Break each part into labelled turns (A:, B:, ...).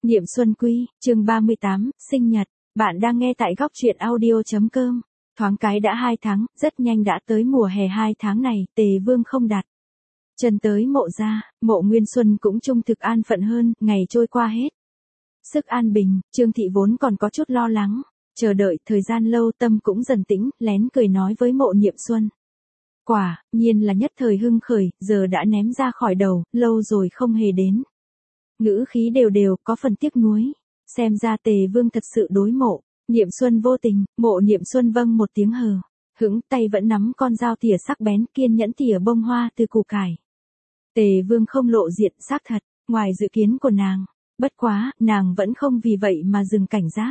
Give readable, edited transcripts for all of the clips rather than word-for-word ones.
A: Niệm Xuân Quy, chương 38, sinh nhật. Bạn đang nghe tại góc truyện audio.com. Thoáng cái đã 2 tháng, rất nhanh đã tới mùa hè 2 tháng này, Tề Vương không đặt chân tới Mộ gia, Mộ Nguyên Xuân cũng trung thực an phận hơn, ngày trôi qua hết sức an bình, Trương Thị vốn còn có chút lo lắng, chờ đợi thời gian lâu tâm cũng dần tĩnh, lén cười nói với Mộ Niệm Xuân. Quả nhiên là nhất thời hưng khởi, giờ đã ném ra khỏi đầu, lâu rồi không hề đến. Ngữ khí đều đều, có phần tiếc nuối. Xem ra Tề Vương thật sự đối Mộ Niệm Xuân vô tình. Mộ Niệm Xuân vâng một tiếng hờ hững, tay vẫn nắm con dao tỉa sắc bén, kiên nhẫn tỉa bông hoa từ củ cải. Tề Vương không lộ diện, xác thật, ngoài dự kiến của nàng. Bất quá, nàng vẫn không vì vậy mà dừng cảnh giác.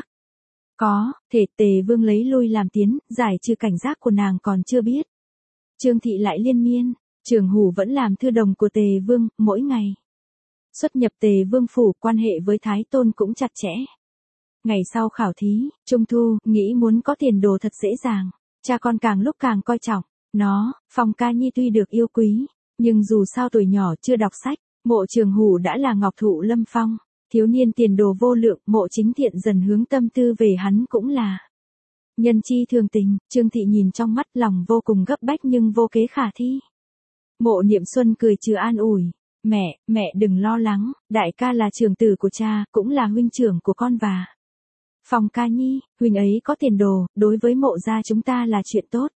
A: Có thể Tề Vương lấy lui làm tiến, giải trừ cảnh giác của nàng còn chưa biết. Trương Thị lại liên miên, Trường Hủ vẫn làm thư đồng của Tề Vương, mỗi ngày xuất nhập Tề Vương phủ, quan hệ với Thái Tôn cũng chặt chẽ. Ngày sau khảo thí, Trung Thu, nghĩ muốn có tiền đồ thật dễ dàng, cha con càng lúc càng coi trọng nó. Phong Ca Nhi tuy được yêu quý, nhưng dù sao tuổi nhỏ chưa đọc sách, Mộ Trường Hủ đã là ngọc thụ lâm phong, thiếu niên tiền đồ vô lượng. Mộ Chính Thiện dần hướng tâm tư về hắn cũng là nhân chi thường tình. Trương Thị nhìn trong mắt, lòng vô cùng gấp bách nhưng vô kế khả thi. Mộ Niệm Xuân cười trừ an ủi. Mẹ đừng lo lắng, đại ca là trưởng tử của cha, cũng là huynh trưởng của con và Phong Ca Nhi, huynh ấy có tiền đồ, đối với Mộ gia chúng ta là chuyện tốt.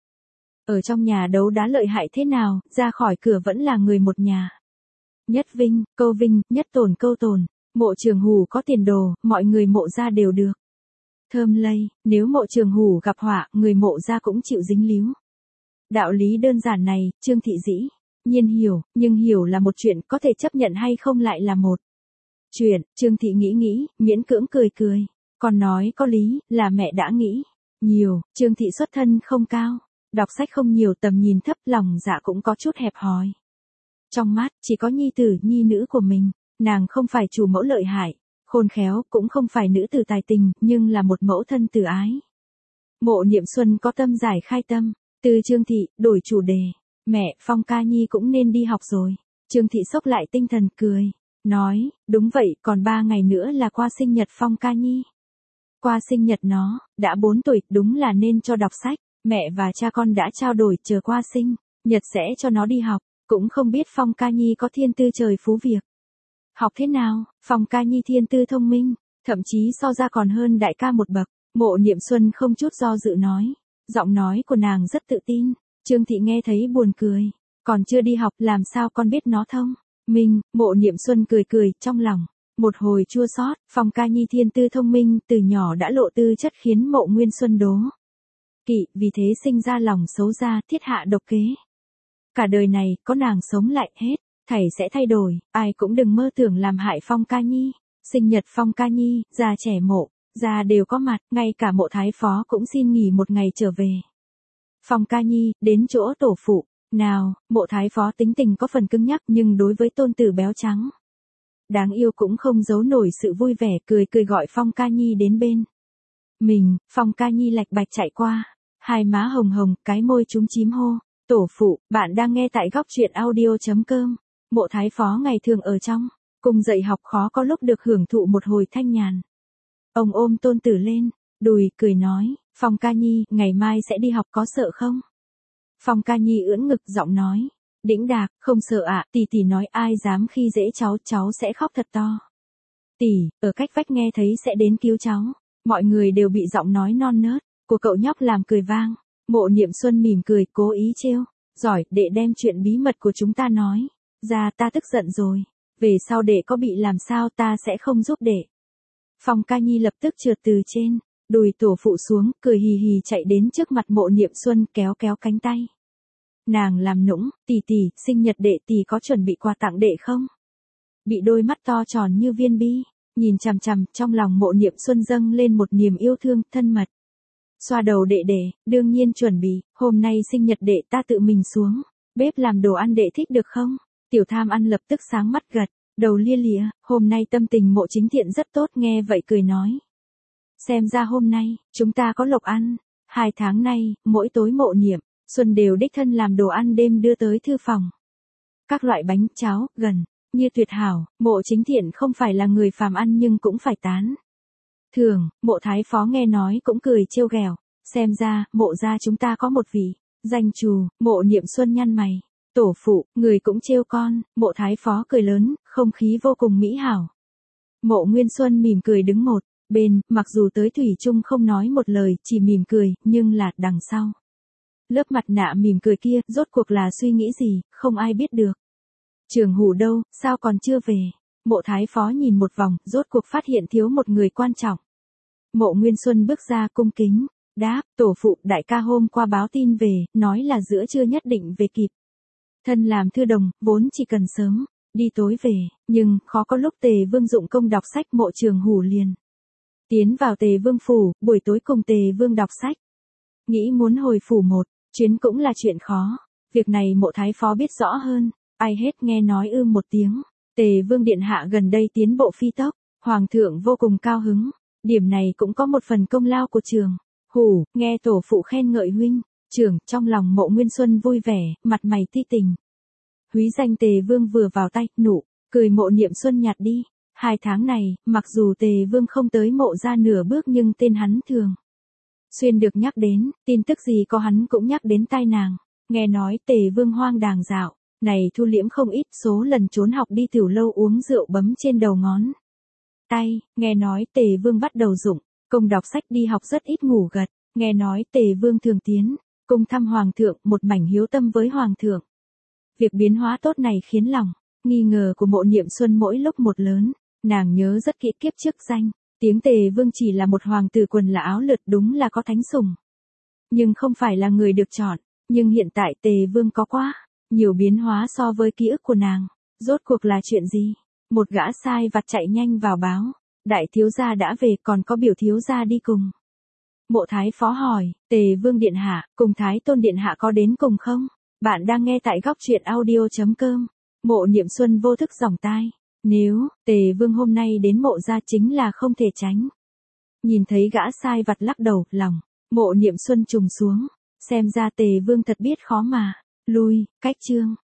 A: Ở trong nhà đấu đá lợi hại thế nào, ra khỏi cửa vẫn là người một nhà. Nhất vinh, câu vinh, nhất tồn câu tồn. Mộ Trường Hủ có tiền đồ, mọi người Mộ gia đều được thơm lây, nếu Mộ Trường Hủ gặp họa, người Mộ gia cũng chịu dính líu. Đạo lý đơn giản này, Trương Thị dĩ nhiên hiểu, nhưng hiểu là một chuyện, có thể chấp nhận hay không lại là một chuyện. Trương Thị nghĩ, miễn cưỡng cười. Còn nói có lý, là mẹ đã nghĩ nhiều. Trương Thị xuất thân không cao, đọc sách không nhiều, tầm nhìn thấp, lòng dạ cũng có chút hẹp hòi. Trong mắt, chỉ có nhi tử, nhi nữ của mình. Nàng không phải chủ mẫu lợi hại, khôn khéo, cũng không phải nữ tử tài tình, nhưng là một mẫu thân từ ái. Mộ Niệm Xuân có tâm giải khai tâm, từ Trương Thị, đổi chủ đề. Mẹ, Phong Ca Nhi cũng nên đi học rồi. Trương Thị sốc lại tinh thần, cười, nói, đúng vậy, còn 3 ngày nữa là qua sinh nhật Phong Ca Nhi. Qua sinh nhật nó, đã 4 tuổi, đúng là nên cho đọc sách. Mẹ và cha con đã trao đổi, chờ qua sinh nhật sẽ cho nó đi học. Cũng không biết Phong Ca Nhi có thiên tư trời phú việc học thế nào. Phong Ca Nhi thiên tư thông minh, thậm chí so ra còn hơn đại ca một bậc. Mộ Niệm Xuân không chút do dự nói. Giọng nói của nàng rất tự tin. Trương Thị nghe thấy buồn cười. Còn chưa đi học, làm sao con biết nó thông minh. Mộ Niệm Xuân cười, trong lòng một hồi chua xót. Phong Ca Nhi thiên tư thông minh, từ nhỏ đã lộ tư chất khiến Mộ Nguyên Xuân đố kỵ, vì thế sinh ra lòng xấu xa, thiết hạ độc kế. Cả đời này, có nàng sống lại hết thảy sẽ thay đổi, ai cũng đừng mơ tưởng làm hại Phong Ca Nhi. Sinh nhật Phong Ca Nhi, già trẻ Mộ gia đều có mặt, ngay cả Mộ Thái Phó cũng xin nghỉ một ngày trở về. Phong Ca Nhi đến chỗ tổ phụ. Nào, Mộ Thái Phó tính tình có phần cứng nhắc, nhưng đối với tôn tử béo trắng đáng yêu cũng không giấu nổi sự vui vẻ, cười gọi Phong Ca Nhi đến bên mình. Phong Ca Nhi lạch bạch chạy qua, hai má hồng hồng, cái môi chúm chím hô. Tổ phụ, bạn đang nghe tại góc truyện audio.com. Mộ Thái Phó ngày thường ở trong cung dạy học, khó có lúc được hưởng thụ một hồi thanh nhàn. Ông ôm tôn tử lên đùi, cười nói, Phong Ca Nhi, ngày mai sẽ đi học, có sợ không? Phong Ca Nhi ưỡn ngực, giọng nói đĩnh đạc, không sợ ạ. Tỷ nói ai dám khi dễ cháu sẽ khóc thật to. Tỷ, ở cách vách nghe thấy sẽ đến cứu cháu. Mọi người đều bị giọng nói non nớt của cậu nhóc làm cười vang. Mộ Niệm Xuân mỉm cười, cố ý trêu. Giỏi, đệ đem chuyện bí mật của chúng ta nói ra, ta tức giận rồi. Về sau đệ có bị làm sao ta sẽ không giúp đệ. Phong Ca Nhi lập tức trượt từ trên đùi tổ phụ xuống, cười hì hì chạy đến trước mặt Mộ Niệm Xuân, kéo cánh tay nàng làm nũng. Tỷ, sinh nhật đệ, tỷ có chuẩn bị quà tặng đệ không? Bị đôi mắt to tròn như viên bi nhìn chằm chằm, trong lòng Mộ Niệm Xuân dâng lên một niềm yêu thương thân mật. Xoa đầu đệ, đương nhiên chuẩn bị, hôm nay sinh nhật đệ, ta tự mình xuống bếp làm đồ ăn, đệ thích được không? Tiểu Tham ăn lập tức sáng mắt gật đầu lia lịa. Hôm nay tâm tình Mộ Chính Thiện rất tốt, nghe vậy cười nói. Xem ra hôm nay, chúng ta có lộc ăn. 2 tháng nay, mỗi tối Mộ Niệm Xuân đều đích thân làm đồ ăn đêm đưa tới thư phòng. Các loại bánh, cháo, gần như tuyệt hảo, Mộ Chính Thiện không phải là người phàm ăn nhưng cũng phải tán. Thường, Mộ Thái Phó nghe nói cũng cười trêu ghẹo, xem ra, Mộ gia chúng ta có một vị danh trù. Mộ Niệm Xuân nhăn mày, tổ phụ, người cũng trêu con. Mộ Thái Phó cười lớn, không khí vô cùng mỹ hảo. Mộ Nguyên Xuân mỉm cười đứng một bên, mặc dù tới thủy chung không nói một lời, chỉ mỉm cười, nhưng là đằng sau lớp mặt nạ mỉm cười kia, rốt cuộc là suy nghĩ gì, không ai biết được. Trường Hủ đâu, sao còn chưa về? Mộ Thái Phó nhìn một vòng, rốt cuộc phát hiện thiếu một người quan trọng. Mộ Nguyên Xuân bước ra cung kính, đáp, tổ phụ, đại ca hôm qua báo tin về, nói là giữa trưa nhất định về kịp. Thân làm thư đồng, vốn chỉ cần sớm đi tối về, nhưng khó có lúc Tề Vương dụng công đọc sách. Mộ Trường Hủ liền tiến vào Tề Vương phủ, buổi tối cùng Tề Vương đọc sách. Nghĩ muốn hồi phủ một chuyến cũng là chuyện khó. Việc này Mộ Thái Phó biết rõ hơn, ai hết nghe nói một tiếng. Tề Vương điện hạ gần đây tiến bộ phi tốc, hoàng thượng vô cùng cao hứng. Điểm này cũng có một phần công lao của Trường Hủ, nghe tổ phụ khen ngợi huynh trưởng, trong lòng Mộ Nguyên Xuân vui vẻ, mặt mày ti tình. Húy danh Tề Vương vừa vào tay, nụ cười Mộ Niệm Xuân nhạt đi. 2 tháng này, mặc dù Tề Vương không tới Mộ gia nửa bước nhưng tên hắn thường xuyên được nhắc đến, tin tức gì có hắn cũng nhắc đến tai nàng. Nghe nói Tề Vương hoang đàng dạo này thu liễm không ít, số lần trốn học đi tiểu lâu uống rượu bấm trên đầu ngón tay. Nghe nói Tề Vương bắt đầu dụng công đọc sách, đi học rất ít ngủ gật. Nghe nói Tề Vương thường tiến cung thăm hoàng thượng, một mảnh hiếu tâm với hoàng thượng. Việc biến hóa tốt này khiến lòng nghi ngờ của Mộ Niệm Xuân mỗi lúc một lớn. Nàng nhớ rất kỹ kiếp trước danh tiếng Tề Vương chỉ là một hoàng tử quần là áo lượt, đúng là có thánh sủng, nhưng không phải là người được chọn. Nhưng hiện tại Tề Vương có quá nhiều biến hóa so với ký ức của nàng. Rốt cuộc là chuyện gì? Một gã sai vặt chạy nhanh vào báo, đại thiếu gia đã về, còn có biểu thiếu gia đi cùng. Mộ Thái Phó hỏi, Tề Vương điện hạ cùng Thái Tôn điện hạ có đến cùng không? Bạn đang nghe tại góc truyện audio.com. Mộ Niệm Xuân vô thức giỏng tai. Nếu Tề Vương hôm nay đến Mộ gia chính là không thể tránh. Nhìn thấy gã sai vặt lắc đầu, lòng Mộ Niệm Xuân trùng xuống. Xem ra Tề Vương thật biết khó mà lui cách chương.